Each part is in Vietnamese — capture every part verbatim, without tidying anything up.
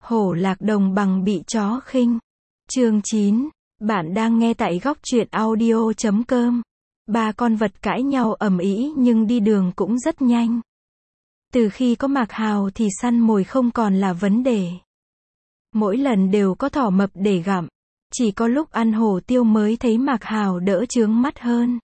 Hổ lạc đồng bằng bị chó khinh. Chương chín. Bạn đang nghe tại góc truyện audio chấm com. Ba con vật cãi nhau ầm ĩ nhưng đi đường cũng rất nhanh. Từ khi có Mạc Hào thì săn mồi không còn là vấn đề. Mỗi lần đều có thỏ mập để gặm. Chỉ có lúc ăn hổ tiêu mới thấy Mạc Hào đỡ chướng mắt hơn.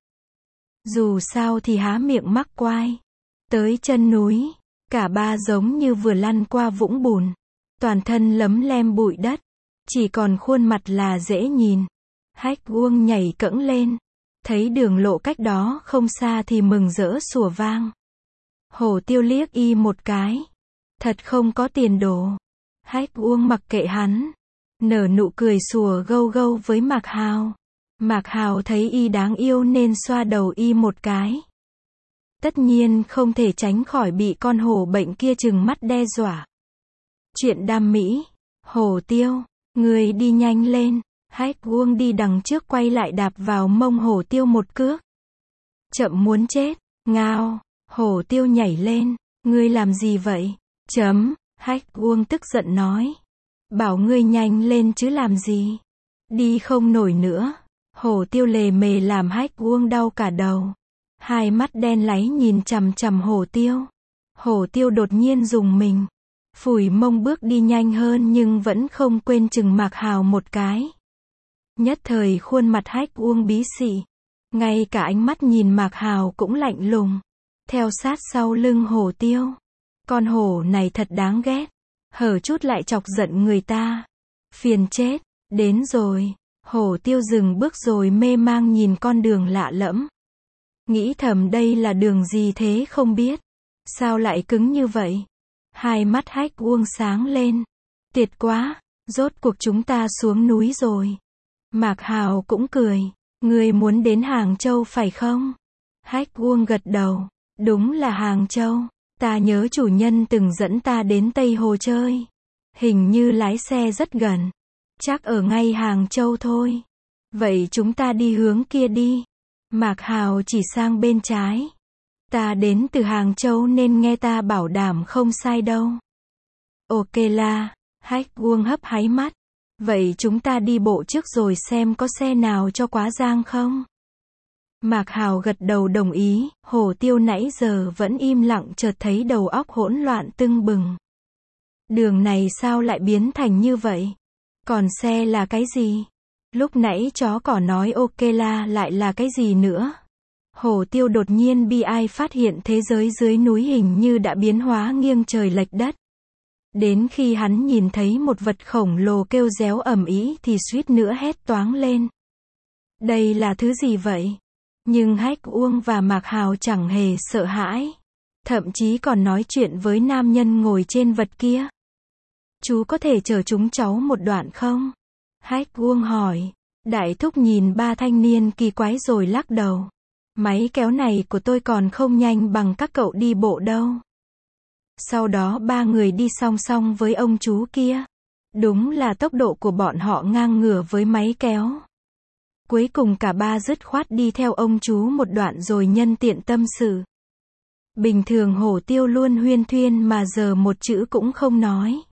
Dù sao thì há miệng mắc quai. Tới chân núi, cả ba giống như vừa lăn qua vũng bùn. Toàn thân lấm lem bụi đất. Chỉ còn khuôn mặt là dễ nhìn. Hách Uông nhảy cẫng lên. Thấy đường lộ cách đó không xa thì mừng rỡ sủa vang. Hổ tiêu liếc y một cái. Thật không có tiền đồ. Hách Uông mặc kệ hắn. Nở nụ cười sủa gâu gâu với Mạc Hào. Mạc Hào thấy y đáng yêu nên xoa đầu y một cái. Tất nhiên không thể tránh khỏi bị con hổ bệnh kia trừng mắt đe dọa. Chuyện đam mỹ. Hổ tiêu, người đi nhanh lên. Hách Uông đi đằng trước quay lại đạp vào mông hổ tiêu một cước. Chậm muốn chết. Ngao. Hổ tiêu nhảy lên. Ngươi làm gì vậy? Chấm. Hách Uông tức giận nói. Bảo ngươi nhanh lên chứ làm gì. Đi không nổi nữa. Hổ tiêu lề mề làm Hách Uông đau cả đầu. Hai mắt đen láy nhìn chằm chằm hổ tiêu. Hổ tiêu đột nhiên rùng mình. Phủi mông bước đi nhanh hơn nhưng vẫn không quên chừng Mạc Hào một cái. Nhất thời khuôn mặt Hách Uông bí xị. Ngay cả ánh mắt nhìn Mạc Hào cũng lạnh lùng. Theo sát sau lưng hổ tiêu. Con hổ này thật đáng ghét. Hở chút lại chọc giận người ta. Phiền chết. Đến rồi. Hổ tiêu dừng bước rồi mê mang nhìn con đường lạ lẫm. Nghĩ thầm đây là đường gì thế không biết. Sao lại cứng như vậy? Hai mắt Hách Uông sáng lên. Tuyệt quá. Rốt cuộc chúng ta xuống núi rồi. Mạc Hào cũng cười. Người muốn đến Hàng Châu phải không? Hách Uông gật đầu. Đúng là Hàng Châu. Ta nhớ chủ nhân từng dẫn ta đến Tây Hồ chơi. Hình như lái xe rất gần. Chắc ở ngay Hàng Châu thôi. Vậy chúng ta đi hướng kia đi. Mạc Hào chỉ sang bên trái. Ta đến từ Hàng Châu nên nghe ta bảo đảm không sai đâu. Ok la. Hách Uông hấp háy mắt. Vậy chúng ta đi bộ trước rồi xem có xe nào cho quá giang không? Mạc Hào gật đầu đồng ý. Hổ tiêu nãy giờ vẫn im lặng chợt thấy đầu óc hỗn loạn tưng bừng. Đường này sao lại biến thành như vậy? Còn xe là cái gì? Lúc nãy chó cỏ nói ok la lại là cái gì nữa? Hổ tiêu đột nhiên bi ai phát hiện thế giới dưới núi hình như đã biến hóa nghiêng trời lệch đất. Đến khi hắn nhìn thấy một vật khổng lồ kêu réo ầm ĩ thì suýt nữa hét toáng lên. Đây là thứ gì vậy? Nhưng Hách Uông và Mạc Hào chẳng hề sợ hãi. Thậm chí còn nói chuyện với nam nhân ngồi trên vật kia. Chú có thể chở chúng cháu một đoạn không? Hách Uông hỏi. Đại thúc nhìn ba thanh niên kỳ quái rồi lắc đầu. Máy kéo này của tôi còn không nhanh bằng các cậu đi bộ đâu. Sau đó ba người đi song song với ông chú kia. Đúng là tốc độ của bọn họ ngang ngửa với máy kéo. Cuối cùng cả ba dứt khoát đi theo ông chú một đoạn rồi nhân tiện tâm sự. Bình thường hổ tiêu luôn huyên thuyên mà giờ một chữ cũng không nói.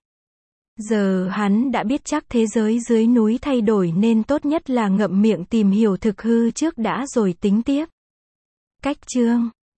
Giờ hắn đã biết chắc thế giới dưới núi thay đổi nên tốt nhất là ngậm miệng tìm hiểu thực hư trước đã rồi tính tiếp. Cách chương